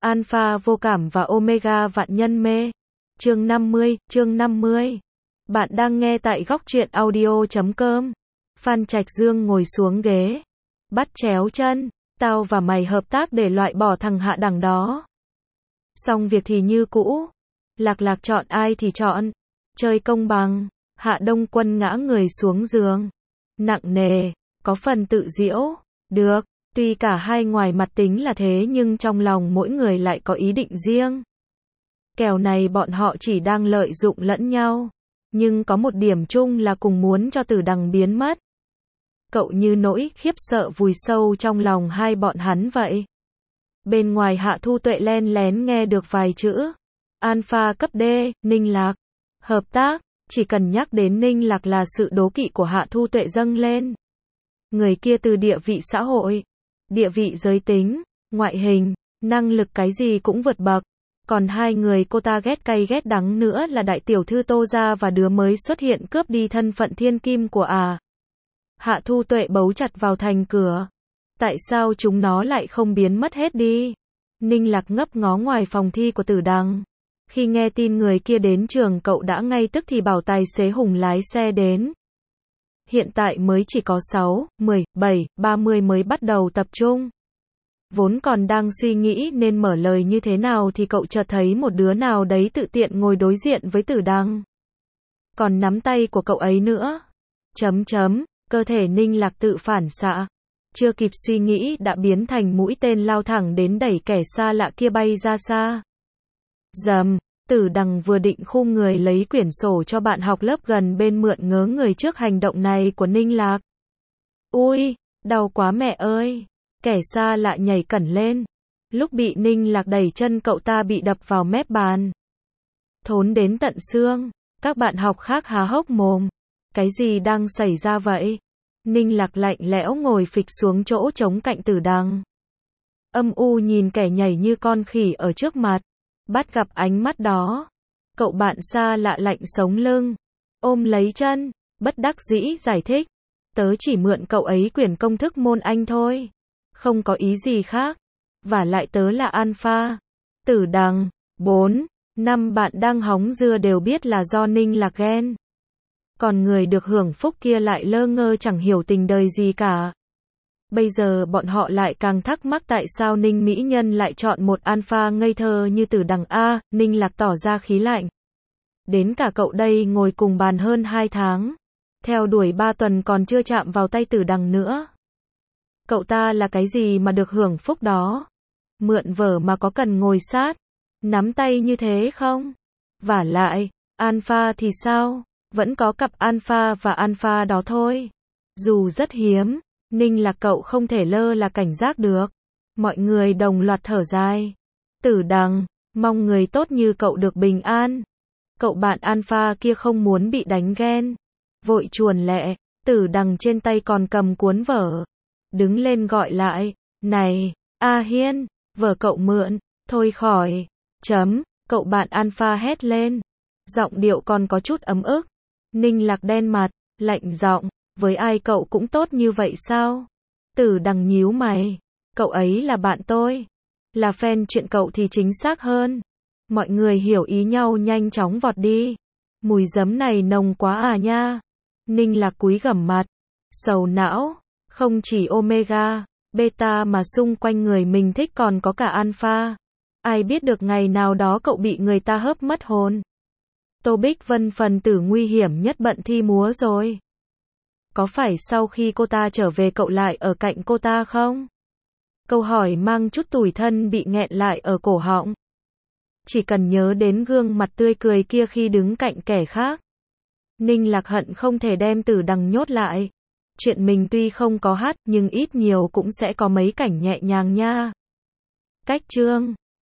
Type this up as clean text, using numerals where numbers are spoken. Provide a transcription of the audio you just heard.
Alpha vô cảm và Omega vạn nhân mê. Chương 50. Bạn đang nghe tại góc truyện audio.com. Phan Trạch Dương ngồi xuống ghế, bắt chéo chân, tao và mày hợp tác để loại bỏ thằng hạ đẳng đó. Xong việc thì như cũ. Lạc chọn ai thì chọn. Chơi công bằng. Hạ Đông Quân ngã người xuống giường. Nặng nề, có phần tự giễu. Được, tuy cả hai ngoài mặt tính là thế nhưng trong lòng mỗi người lại có ý định riêng. Kèo này bọn họ chỉ đang lợi dụng lẫn nhau. Nhưng có một điểm chung là cùng muốn cho Tử Đằng biến mất. Cậu như nỗi khiếp sợ vùi sâu trong lòng hai bọn hắn vậy. Bên ngoài Hạ Thu Tuệ len lén nghe được vài chữ. Alpha cấp D, Ninh Lạc. Hợp tác, chỉ cần nhắc đến Ninh Lạc là sự đố kỵ của Hạ Thu Tuệ dâng lên. Người kia từ địa vị xã hội, địa vị giới tính, ngoại hình, năng lực cái gì cũng vượt bậc. Còn hai người cô ta ghét cay ghét đắng nữa là đại tiểu thư Tô Gia và đứa mới xuất hiện cướp đi thân phận thiên kim của Hạ Thu Tuệ bấu chặt vào thành cửa. Tại sao chúng nó lại không biến mất hết đi? Ninh Lạc ngấp ngó ngoài phòng thi của Tử Đằng. Khi nghe tin người kia đến trường cậu đã ngay tức thì bảo tài xế Hùng lái xe đến. Hiện tại mới chỉ có 6, 10, 7, 30 mới bắt đầu tập trung. Vốn còn đang suy nghĩ nên mở lời như thế nào thì cậu chợt thấy một đứa nào đấy tự tiện ngồi đối diện với Tử Đằng. Còn nắm tay của cậu ấy nữa. Cơ thể Ninh Lạc tự phản xạ. Chưa kịp suy nghĩ đã biến thành mũi tên lao thẳng đến đẩy kẻ xa lạ kia bay ra xa. Dầm, Tử Đằng vừa định khum người lấy quyển sổ cho bạn học lớp gần bên mượn ngớ người trước hành động này của Ninh Lạc. Ui, đau quá mẹ ơi. Kẻ xa lạ nhảy cẩn lên. Lúc bị Ninh Lạc đẩy chân cậu ta bị đập vào mép bàn. Thốn đến tận xương. Các bạn học khác há hốc mồm. Cái gì đang xảy ra vậy? Ninh Lạc lạnh lẽo ngồi phịch xuống chỗ trống cạnh Tử Đằng. Âm u nhìn kẻ nhảy như con khỉ ở trước mặt. Bắt gặp ánh mắt đó. Cậu bạn xa lạ lạnh sống lưng. Ôm lấy chân. Bất đắc dĩ giải thích. Tớ chỉ mượn cậu ấy quyển công thức môn Anh thôi. Không có ý gì khác. Vả lại tớ là Alpha. Tử Đằng. 4, 5 bạn đang hóng dưa đều biết là do Ninh Lạc ghen. Còn người được hưởng phúc kia lại lơ ngơ chẳng hiểu tình đời gì cả. Bây giờ bọn họ lại càng thắc mắc tại sao Ninh Mỹ Nhân lại chọn một Alpha ngây thơ như Tử Đằng. Ninh Lạc tỏ ra khí lạnh. Đến cả cậu đây ngồi cùng bàn hơn 2 tháng. Theo đuổi 3 tuần còn chưa chạm vào tay Tử Đằng nữa. Cậu ta là cái gì mà được hưởng phúc đó? Mượn vở mà có cần ngồi sát, nắm tay như thế không? Vả lại, Alpha thì sao? Vẫn có cặp Alpha và Alpha đó thôi. Dù rất hiếm, Ninh Lạc cậu không thể lơ là cảnh giác được. Mọi người đồng loạt thở dài. Tử Đằng, mong người tốt như cậu được bình an. Cậu bạn Alpha kia không muốn bị đánh ghen. Vội chuồn lẹ, Tử Đằng trên tay còn cầm cuốn vở. Đứng lên gọi lại, này, A Hiên, vở cậu mượn, thôi khỏi. Cậu bạn Alpha hét lên. Giọng điệu còn có chút ấm ức. Ninh Lạc đen mặt, lạnh giọng, với ai cậu cũng tốt như vậy sao? Tử Đằng nhíu mày, cậu ấy là bạn tôi. Là fan chuyện cậu thì chính xác hơn. Mọi người hiểu ý nhau nhanh chóng vọt đi. Mùi giấm này nồng quá à nha. Ninh Lạc cúi gằm mặt, sầu não. Không chỉ Omega, Beta mà xung quanh người mình thích còn có cả Alpha. Ai biết được ngày nào đó cậu bị người ta hớp mất hồn. Tô Bích Vân phần tử nguy hiểm nhất bận thi múa rồi. Có phải sau khi cô ta trở về cậu lại ở cạnh cô ta không? Câu hỏi mang chút tủi thân bị nghẹn lại ở cổ họng. Chỉ cần nhớ đến gương mặt tươi cười kia khi đứng cạnh kẻ khác. Ninh Lạc hận không thể đem Tử Đằng nhốt lại. Chuyện mình tuy không có hát nhưng ít nhiều cũng sẽ có mấy cảnh nhẹ nhàng nha. Cách chương